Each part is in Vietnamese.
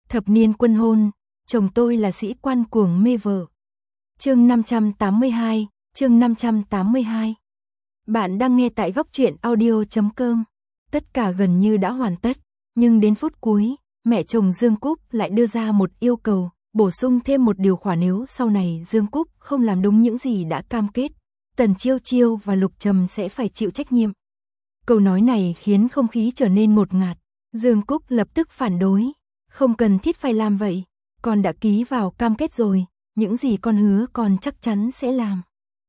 Thập niên quân hôn, chồng tôi là sĩ quan cuồng mê vợ. Chương 582, chương 582. Bạn đang nghe tại góc truyện audio.com. Tất cả gần như đã hoàn tất, nhưng đến phút cuối, mẹ chồng Dương Cúc lại đưa ra một yêu cầu, bổ sung thêm một điều khoản nếu sau này Dương Cúc không làm đúng những gì đã cam kết, Tần Chiêu Chiêu và Lục Trầm sẽ phải chịu trách nhiệm. Câu nói này khiến không khí trở nên ngột ngạt. Dương Cúc lập tức phản đối, không cần thiết phải làm vậy, con đã ký vào cam kết rồi, những gì con hứa con chắc chắn sẽ làm.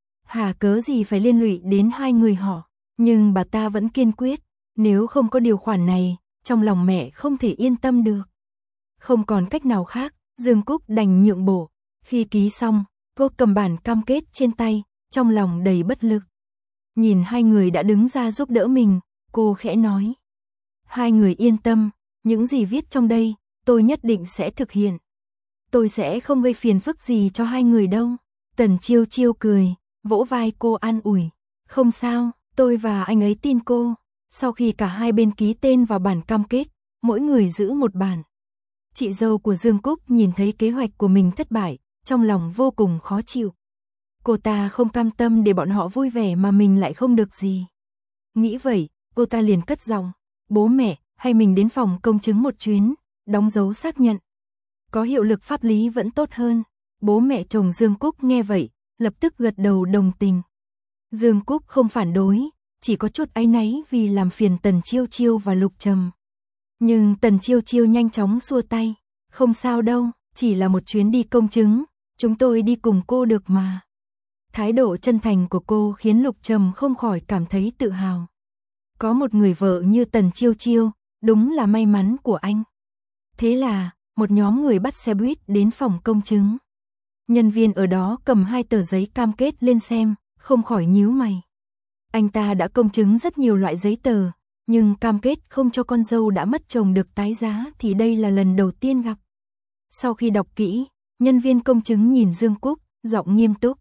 Hà cớ gì phải liên lụy đến hai người họ, nhưng bà ta vẫn kiên quyết, nếu không có điều khoản này, trong lòng mẹ không thể yên tâm được. Không còn cách nào khác, Dương Cúc đành nhượng bộ. Khi ký xong, cô cầm bản cam kết trên tay, trong lòng đầy bất lực. Nhìn hai người đã đứng ra giúp đỡ mình, cô khẽ nói: hai người yên tâm, những gì viết trong đây, tôi nhất định sẽ thực hiện. Tôi sẽ không gây phiền phức gì cho hai người đâu. Tần Chiêu Chiêu cười, vỗ vai cô an ủi: không sao, tôi và anh ấy tin cô. Sau khi cả hai bên ký tên vào bản cam kết, mỗi người giữ một bản. Chị dâu của Dương Cúc nhìn thấy kế hoạch của mình thất bại, trong lòng vô cùng khó chịu. Cô ta không cam tâm để bọn họ vui vẻ mà mình lại không được gì. Nghĩ vậy, cô ta liền cất giọng: bố mẹ, hay mình đến phòng công chứng một chuyến, đóng dấu xác nhận. Có hiệu lực pháp lý vẫn tốt hơn. Bố mẹ chồng Dương Cúc nghe vậy, lập tức gật đầu đồng tình. Dương Cúc không phản đối, chỉ có chút áy náy vì làm phiền Tần Chiêu Chiêu và Lục Trầm. Nhưng Tần Chiêu Chiêu nhanh chóng xua tay: không sao đâu, chỉ là một chuyến đi công chứng, chúng tôi đi cùng cô được mà. Thái độ chân thành của cô khiến Lục Trầm không khỏi cảm thấy tự hào. Có một người vợ như Tần Chiêu Chiêu, đúng là may mắn của anh. Thế là, một nhóm người bắt xe buýt đến phòng công chứng. Nhân viên ở đó cầm hai tờ giấy cam kết lên xem, không khỏi nhíu mày. Anh ta đã công chứng rất nhiều loại giấy tờ, nhưng cam kết không cho con dâu đã mất chồng được tái giá thì đây là lần đầu tiên gặp. Sau khi đọc kỹ, nhân viên công chứng nhìn Dương Cúc, giọng nghiêm túc: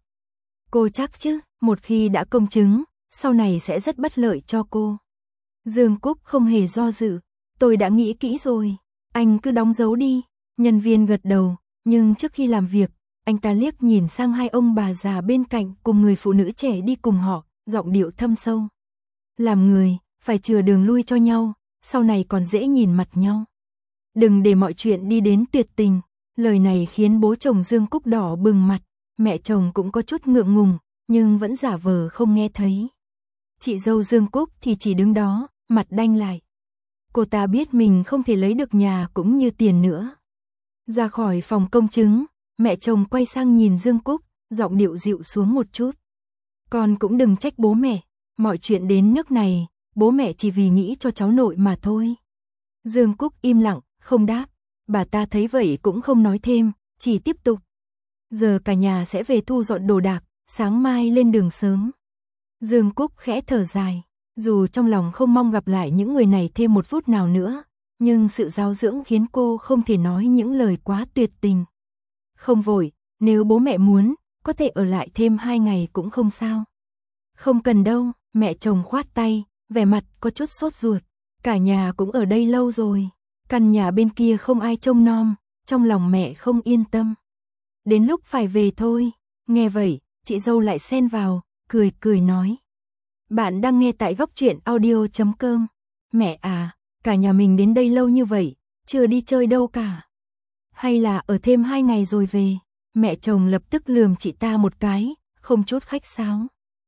cô chắc chứ, một khi đã công chứng, sau này sẽ rất bất lợi cho cô. Dương Cúc không hề do dự: tôi đã nghĩ kỹ rồi, anh cứ đóng dấu đi. Nhân viên gật đầu, nhưng trước khi làm việc, anh ta liếc nhìn sang hai ông bà già bên cạnh cùng người phụ nữ trẻ đi cùng họ, giọng điệu thâm sâu: làm người, phải chừa đường lui cho nhau, sau này còn dễ nhìn mặt nhau. Đừng để mọi chuyện đi đến tuyệt tình. Lời này khiến bố chồng Dương Cúc đỏ bừng mặt, mẹ chồng cũng có chút ngượng ngùng, nhưng vẫn giả vờ không nghe thấy. Chị dâu Dương Cúc thì chỉ đứng đó, mặt đanh lại. Cô ta biết mình không thể lấy được nhà cũng như tiền nữa. Ra khỏi phòng công chứng, mẹ chồng quay sang nhìn Dương Cúc, giọng điệu dịu xuống một chút: con cũng đừng trách bố mẹ, mọi chuyện đến nước này, bố mẹ chỉ vì nghĩ cho cháu nội mà thôi. Dương Cúc im lặng, không đáp. Bà ta thấy vậy cũng không nói thêm, chỉ tiếp tục: giờ cả nhà sẽ về thu dọn đồ đạc, sáng mai lên đường sớm. Dương Cúc khẽ thở dài, dù trong lòng không mong gặp lại những người này thêm một phút nào nữa, nhưng sự giáo dưỡng khiến cô không thể nói những lời quá tuyệt tình. Không vội, nếu bố mẹ muốn, có thể ở lại thêm 2 ngày cũng không sao. Không cần đâu, mẹ chồng khoát tay, vẻ mặt có chút sốt ruột. Cả nhà cũng ở đây lâu rồi, căn nhà bên kia không ai trông nom, trong lòng mẹ không yên tâm. Đến lúc phải về thôi. Nghe vậy, chị dâu lại xen vào, cười cười nói: bạn đang nghe tại góc truyện audio.com. Mẹ à, cả nhà mình đến đây lâu như vậy, chưa đi chơi đâu cả. Hay là ở thêm 2 ngày rồi về? Mẹ chồng lập tức lườm chị ta một cái, không chút khách sáo: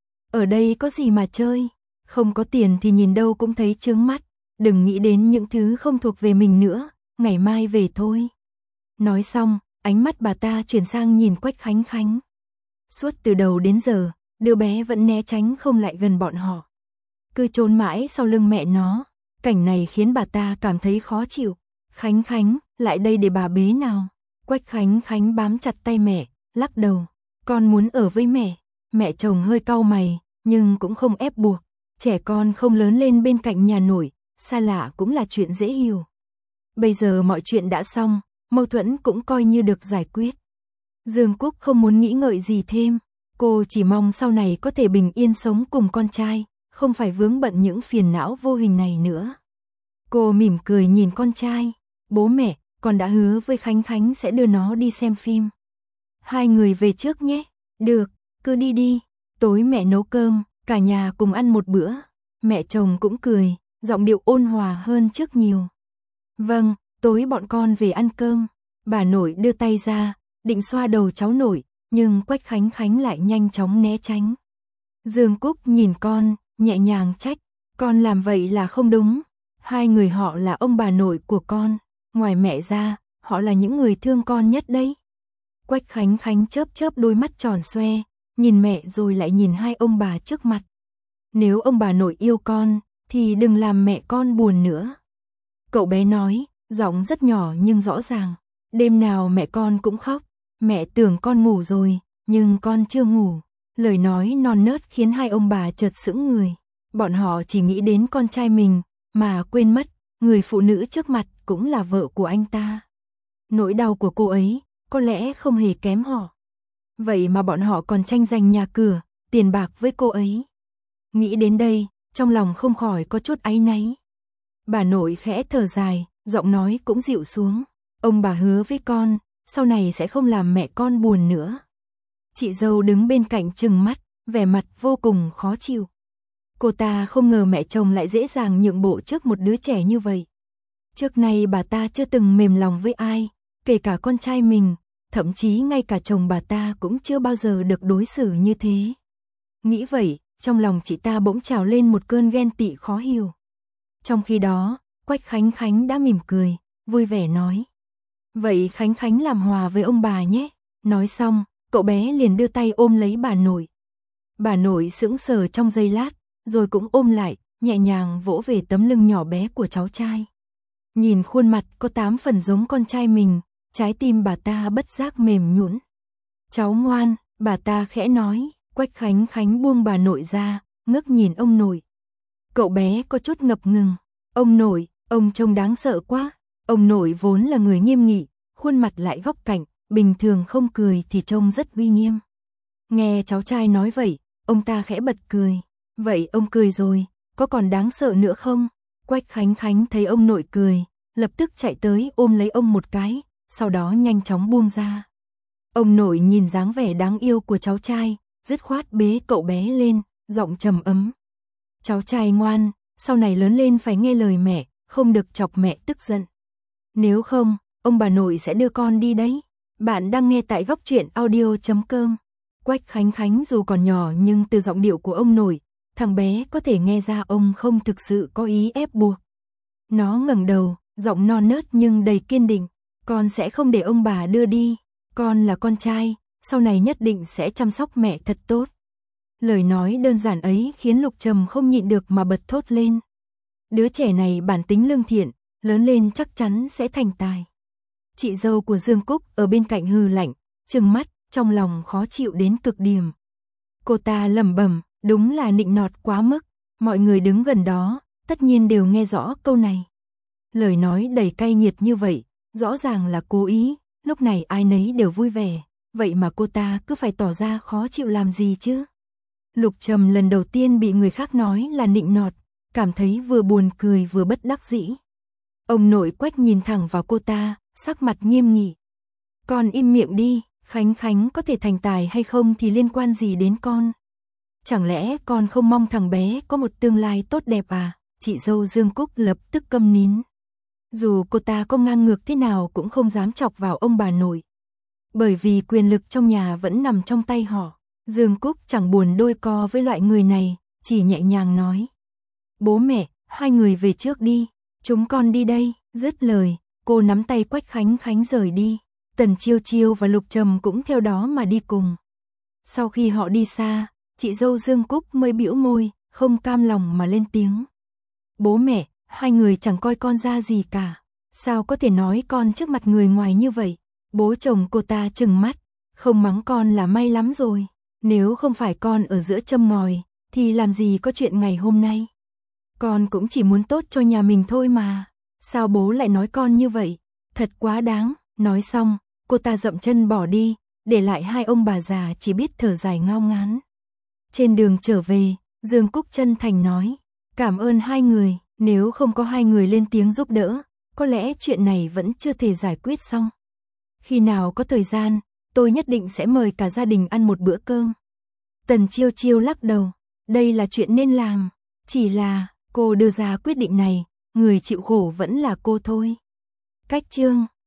ở đây có gì mà chơi, không có tiền thì nhìn đâu cũng thấy chướng mắt, đừng nghĩ đến những thứ không thuộc về mình nữa, ngày mai về thôi. Nói xong, ánh mắt bà ta chuyển sang nhìn Quách Khánh Khánh. Suốt từ đầu đến giờ, đứa bé vẫn né tránh không lại gần bọn họ, cứ trốn mãi sau lưng mẹ nó. Cảnh này khiến bà ta cảm thấy khó chịu. Khánh Khánh, lại đây để bà bế nào. Quách Khánh Khánh bám chặt tay mẹ, lắc đầu: con muốn ở với mẹ. Mẹ chồng hơi cau mày, nhưng cũng không ép buộc. Trẻ con không lớn lên bên cạnh nhà nội, xa lạ cũng là chuyện dễ hiểu. Bây giờ mọi chuyện đã xong, mâu thuẫn cũng coi như được giải quyết. Dương Cúc không muốn nghĩ ngợi gì thêm, cô chỉ mong sau này có thể bình yên sống cùng con trai, không phải vướng bận những phiền não vô hình này nữa. Cô mỉm cười nhìn con trai: bố mẹ, con đã hứa với Khánh Khánh sẽ đưa nó đi xem phim. Hai người về trước nhé. Được, cứ đi đi. Tối mẹ nấu cơm, cả nhà cùng ăn một bữa. Mẹ chồng cũng cười, giọng điệu ôn hòa hơn trước nhiều. Vâng, tối bọn con về ăn cơm. Bà nội đưa tay ra, định xoa đầu cháu nội, nhưng Quách Khánh Khánh lại nhanh chóng né tránh. Dương Cúc nhìn con, nhẹ nhàng trách, con làm vậy là không đúng. Hai người họ là ông bà nội của con, ngoài mẹ ra, họ là những người thương con nhất đấy. Quách Khánh Khánh chớp chớp đôi mắt tròn xoe, nhìn mẹ rồi lại nhìn hai ông bà trước mặt. Nếu ông bà nội yêu con, thì đừng làm mẹ con buồn nữa. Cậu bé nói, giọng rất nhỏ nhưng rõ ràng. Đêm nào mẹ con cũng khóc, mẹ tưởng con ngủ rồi, nhưng con chưa ngủ. Lời nói non nớt khiến hai ông bà chợt sững người. Bọn họ chỉ nghĩ đến con trai mình, mà quên mất, người phụ nữ trước mặt cũng là vợ của anh ta. Nỗi đau của cô ấy, có lẽ không hề kém họ. Vậy mà bọn họ còn tranh giành nhà cửa, tiền bạc với cô ấy. Nghĩ đến đây, trong lòng không khỏi có chút áy náy. Bà nội khẽ thở dài, giọng nói cũng dịu xuống. Ông bà hứa với con, sau này sẽ không làm mẹ con buồn nữa. Chị dâu đứng bên cạnh trừng mắt, vẻ mặt vô cùng khó chịu. Cô ta không ngờ mẹ chồng lại dễ dàng nhượng bộ trước một đứa trẻ như vậy. Trước nay bà ta chưa từng mềm lòng với ai, kể cả con trai mình, thậm chí ngay cả chồng bà ta cũng chưa bao giờ được đối xử như thế. Nghĩ vậy, trong lòng chị ta bỗng trào lên một cơn ghen tị khó hiểu. Trong khi đó, Quách Khánh Khánh đã mỉm cười, vui vẻ nói. Vậy Khánh Khánh làm hòa với ông bà nhé. Nói xong, cậu bé liền đưa tay ôm lấy bà nội. Bà nội sững sờ trong giây lát, rồi cũng ôm lại, nhẹ nhàng vỗ về tấm lưng nhỏ bé của cháu trai. Nhìn khuôn mặt có 8 phần giống con trai mình, trái tim bà ta bất giác mềm nhũn. Cháu ngoan, bà ta khẽ nói. Quách Khánh Khánh buông bà nội ra, ngước nhìn ông nội. Cậu bé có chút ngập ngừng. Ông nội, ông trông đáng sợ quá. Ông nội vốn là người nghiêm nghị, khuôn mặt lại góc cạnh, bình thường không cười thì trông rất uy nghiêm. Nghe cháu trai nói vậy, ông ta khẽ bật cười. Vậy ông cười rồi, có còn đáng sợ nữa không? Quách Khánh Khánh thấy ông nội cười, lập tức chạy tới ôm lấy ông một cái, sau đó nhanh chóng buông ra. Ông nội nhìn dáng vẻ đáng yêu của cháu trai, dứt khoát bế cậu bé lên, giọng trầm ấm. Cháu trai ngoan, sau này lớn lên phải nghe lời mẹ, không được chọc mẹ tức giận. Nếu không, ông bà nội sẽ đưa con đi đấy. Bạn đang nghe tại Góc Truyện Audio.com. Quách Khánh Khánh dù còn nhỏ nhưng từ giọng điệu của ông nội, thằng bé có thể nghe ra ông không thực sự có ý ép buộc. Nó ngẩng đầu, giọng non nớt nhưng đầy kiên định. Con sẽ không để ông bà đưa đi. Con là con trai, sau này nhất định sẽ chăm sóc mẹ thật tốt. Lời nói đơn giản ấy khiến Lục Trầm không nhịn được mà bật thốt lên. Đứa trẻ này bản tính lương thiện, lớn lên chắc chắn sẽ thành tài. Chị dâu của Dương Cúc ở bên cạnh hừ lạnh, trừng mắt, trong lòng khó chịu đến cực điểm. Cô ta lẩm bẩm, đúng là nịnh nọt quá mức. Mọi người đứng gần đó, tất nhiên đều nghe rõ câu này. Lời nói đầy cay nghiệt như vậy, rõ ràng là cố ý, lúc này ai nấy đều vui vẻ. Vậy mà cô ta cứ phải tỏ ra khó chịu làm gì chứ? Lục Trầm lần đầu tiên bị người khác nói là nịnh nọt, cảm thấy vừa buồn cười vừa bất đắc dĩ. Ông nội Quách nhìn thẳng vào cô ta, sắc mặt nghiêm nghị. Con im miệng đi, Khánh Khánh có thể thành tài hay không thì liên quan gì đến con? Chẳng lẽ con không mong thằng bé có một tương lai tốt đẹp à? Chị dâu Dương Cúc lập tức câm nín. Dù cô ta có ngang ngược thế nào cũng không dám chọc vào ông bà nội. Bởi vì quyền lực trong nhà vẫn nằm trong tay họ. Dương Cúc chẳng buồn đôi co với loại người này, chỉ nhẹ nhàng nói. Bố mẹ, hai người về trước đi, chúng con đi đây. Dứt lời, cô nắm tay Quách Khánh Khánh rời đi. Tần Chiêu Chiêu và Lục Trầm cũng theo đó mà đi cùng. Sau khi họ đi xa, chị dâu Dương Cúc mới bĩu môi, không cam lòng mà lên tiếng. Bố mẹ, hai người chẳng coi con ra gì cả. Sao có thể nói con trước mặt người ngoài như vậy? Bố chồng cô ta trừng mắt, không mắng con là may lắm rồi. Nếu không phải con ở giữa châm ngòi, thì làm gì có chuyện ngày hôm nay. Con cũng chỉ muốn tốt cho nhà mình thôi mà. Sao bố lại nói con như vậy? Thật quá đáng. Nói xong, cô ta dậm chân bỏ đi, để lại hai ông bà già chỉ biết thở dài ngao ngán. Trên đường trở về, Dương Cúc chân thành nói. Cảm ơn hai người, nếu không có hai người lên tiếng giúp đỡ, có lẽ chuyện này vẫn chưa thể giải quyết xong. Khi nào có thời gian, tôi nhất định sẽ mời cả gia đình ăn một bữa cơm. Tần Chiêu Chiêu lắc đầu, đây là chuyện nên làm, chỉ là cô đưa ra quyết định này, người chịu khổ vẫn là cô thôi. Cách chương